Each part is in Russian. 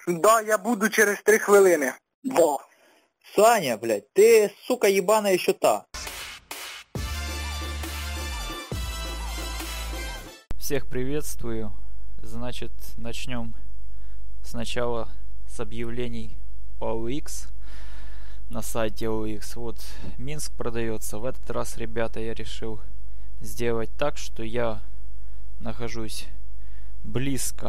Да, я буду через 3 хвилини. Да. Саня, блядь, ты, сука, ебаная еще та. Всех приветствую. Значит, начнем сначала с объявлений по OX на сайте OX. Вот, Минск продается. В этот раз, ребята, я решил сделать так, что я нахожусь близко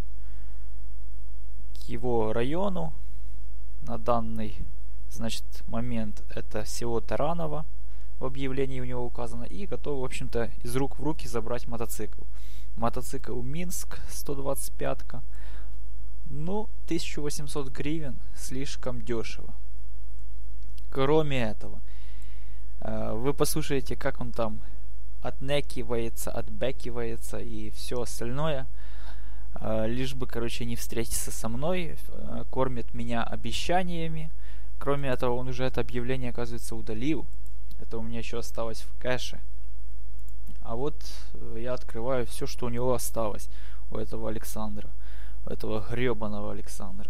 к его району. На данный, значит, момент это село Тараново. В объявлении у него указано. И готов, в общем-то, из рук в руки забрать мотоцикл. Мотоцикл Минск 125-ка. Ну, 1800 гривен слишком дешево. Кроме этого, вы послушаете, как он там отнекивается, отбекивается и все остальное. Лишь бы, короче, не встретиться со мной. Кормит меня обещаниями. Кроме этого, он уже это объявление, оказывается, удалил. Это у меня еще осталось в кэше. А вот я открываю все, что у него осталось. У этого Александра. У этого гребаного Александра.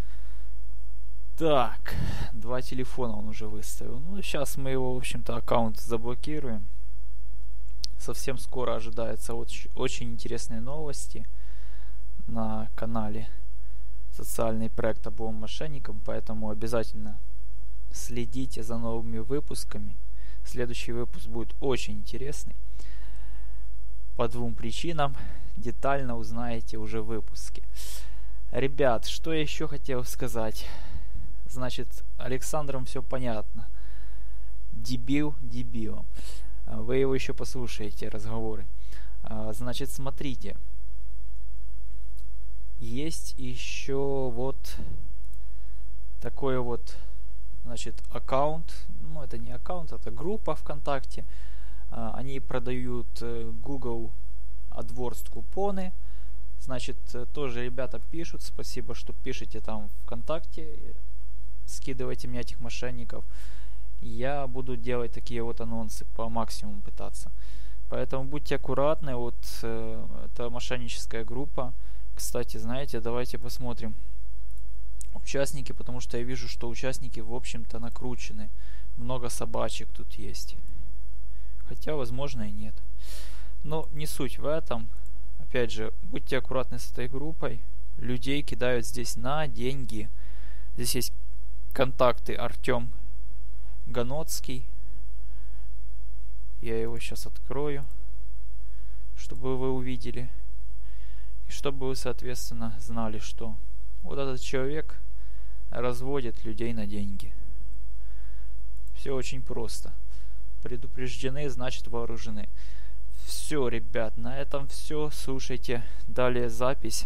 Так. 2 телефона он уже выставил. Ну, сейчас мы его, в общем-то, аккаунт заблокируем. Совсем скоро ожидаются очень интересные новости на канале «Социальный проект обоим мошенникам», поэтому обязательно следите за новыми выпусками. Следующий выпуск будет очень интересный. По 2 причинам. Детально узнаете уже в выпуске. Ребят, что я еще хотел сказать? Значит, Александром все понятно. Дебил дебилом. Вы его еще послушаете, разговоры. Значит, смотрите. Есть еще вот такой вот, значит, аккаунт. Ну, это не аккаунт, это группа ВКонтакте. Они продают Google AdWords купоны. Значит, тоже ребята пишут. Спасибо, что пишете там ВКонтакте. Скидывайте мне этих мошенников. Я буду делать такие вот анонсы по максимуму пытаться. Поэтому будьте аккуратны. Вот это мошенническая группа. Кстати, знаете, давайте посмотрим участники, потому что я вижу, что участники, в общем-то, накручены. Много собачек тут есть. Хотя, возможно, и нет. Но не суть в этом. Опять же, будьте аккуратны с этой группой. Людей кидают здесь на деньги. Здесь есть контакты Артем Ганоцкий. Я его сейчас открою, чтобы вы увидели. И чтобы вы, соответственно, знали, что вот этот человек разводит людей на деньги. Все очень просто. Предупреждены, значит вооружены. Все, ребят, на этом все. Слушайте далее запись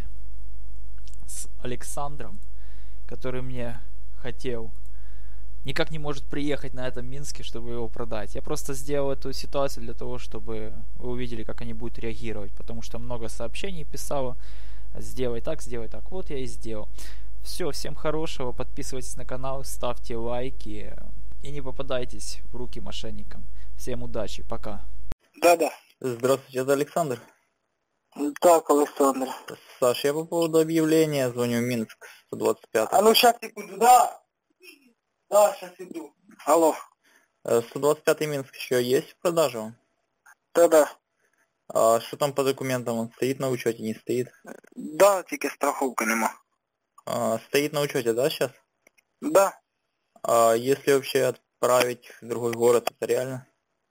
с Александром, который мне хотел. Никак не может приехать на этом Минске, чтобы его продать. Я просто сделал эту ситуацию для того, чтобы вы увидели, как они будут реагировать. Потому что много сообщений писало. Сделай так, сделай так. Вот я и сделал. Все, всем хорошего. Подписывайтесь на канал, ставьте лайки. И не попадайтесь в руки мошенникам. Всем удачи, пока. Да-да. Здравствуйте, это Александр. Так, Александр. Саш, я по поводу объявления звоню Минск 125. А ну сейчас секунду, да. Да, сейчас иду. Алло. 125 Минск еще есть в продажу? Да-да. А что там по документам? Он стоит на учете, не стоит? Да, тільки страховки нема. Стоит на учете, да, сейчас? Да. А если вообще отправить в другой город, это реально?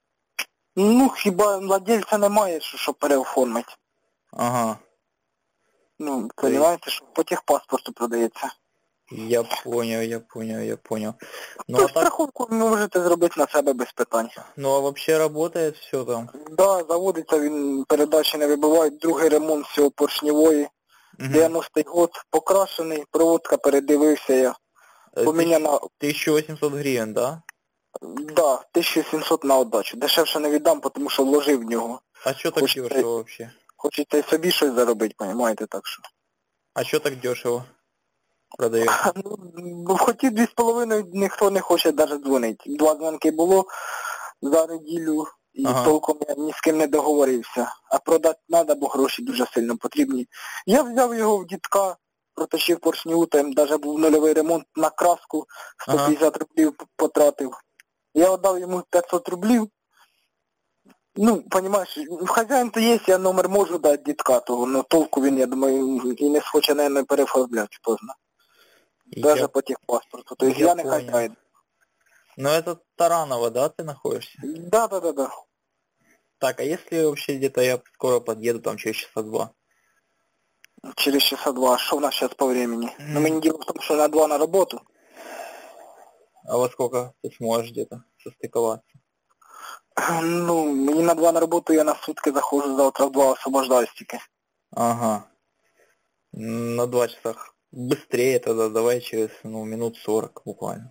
Ну, хіба владельця немає, щоб переоформити. Ага. Ну, розумієте, що по техпаспорту продається. Я понял. Ну, То а так... страховку ви можете зробити на себе без питань. Ну, а вообще работает все там? Да, заводиться, він передачі не вибивають, другий ремонт всього поршневої. 90-й год, покрашений, проводка передивився я. Поміняна... 1800 гривен, да? Да, 1700 на отдачу. Дешевше не віддам, тому що вложив в нього. А що так дешево вообще? Хочете собі щось заробити, розумієте, так що. А що так дешево продається? Ну, хотів 2,5, ніхто не хоче навіть дзвонити. 2 дзвонки було за неділю, і толком я ні з ким не договорився. А продати треба, бо гроші дуже сильно потрібні. Я взяв його в дідка, проточив поршню, там навіть був нульовий ремонт на краску, 150 рублів потратив. Я віддав йому 500 рублів. Ну, розумієш, хазяїн-то є, я номер можу дати дітка того, но толку він, я думаю, і не схоче, наверное, переоформляти поздно. Даже по техпаспорту. То есть я не хозяин. Ну это Таранова, да, ты находишься? Да. Так, а если вообще где-то я скоро подъеду, там через часа 2? Через часа 2. Что у нас сейчас по времени? Ну, мне дело в том, что на 2 на работу. А во сколько ты сможешь где-то состыковаться? Ну, мне на 2 на работу, я на сутки захожу, завтра в 2 освобождаюсь тільки. Ага. На 2 часа. Быстрее тогда, давай через, минут 40 буквально.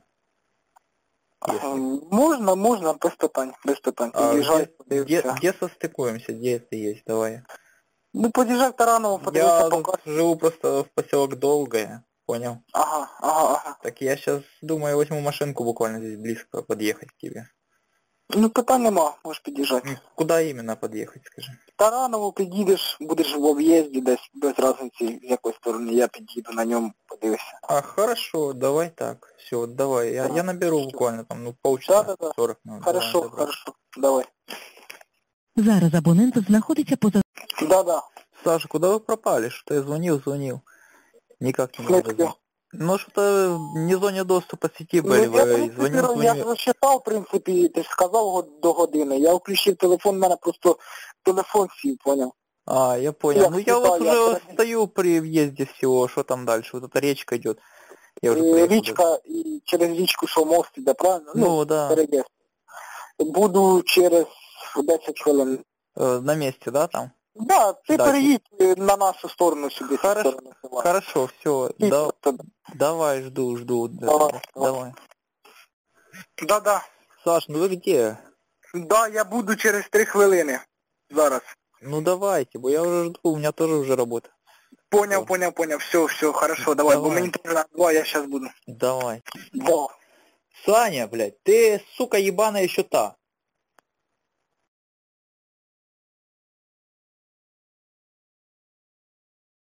Можно, без питань. Подъезжай, где состыкуемся, где это есть, давай. Ну, подъезжай к Таранову, подивися, Я тут живу просто в поселок Долгое, понял? Ага. Так я сейчас думаю, возьму машинку буквально здесь близко подъехать к тебе. Ну, питань нема, можеш під'їжджати. Куда именно подъехать, скажи? Таранову під'їдеш, будеш в об'їзді десь, без разниці, з якої сторони, я під'їду на ньому, подивишся. А, хорошо, давай так, все, давай, я наберу буквально там, полчаса, Да. 40 минут. Хорошо, давай. Зараз абонент знаходиться поза... Да. Саша, куда вы пропали? Что я звонил. Никак не могу Смысле? дозвониться. Ну, что-то не в зоне доступа сети Ну, были, звонил. Я розчитав, в принципі, ти ж сказав до години. Я включив телефон, в мене просто телефон сів, понял? А, я понял. Я Я вот считал, уже стою при въезде всего, что там дальше? Вот эта речка идет. Я уже приехал. Річка, і через річку, що мост іде, правильно? Ну, да. Переїзд. Буду через 10 хвилин. На месте, да, там? Да, ти Да, переїдь на нашу сторону сюди. Хорошо, все. Давай, жду. Давай. Да. Саш, ну вы где? Да, я буду через 3 хвилини. Зараз. Ну давайте, бо я уже жду, у меня тоже уже работа. Понял. Все, хорошо, давай. Бо мені теж на 2, я сейчас буду. Давай. Да. Саня, блядь, ты, сука ебаная еще та.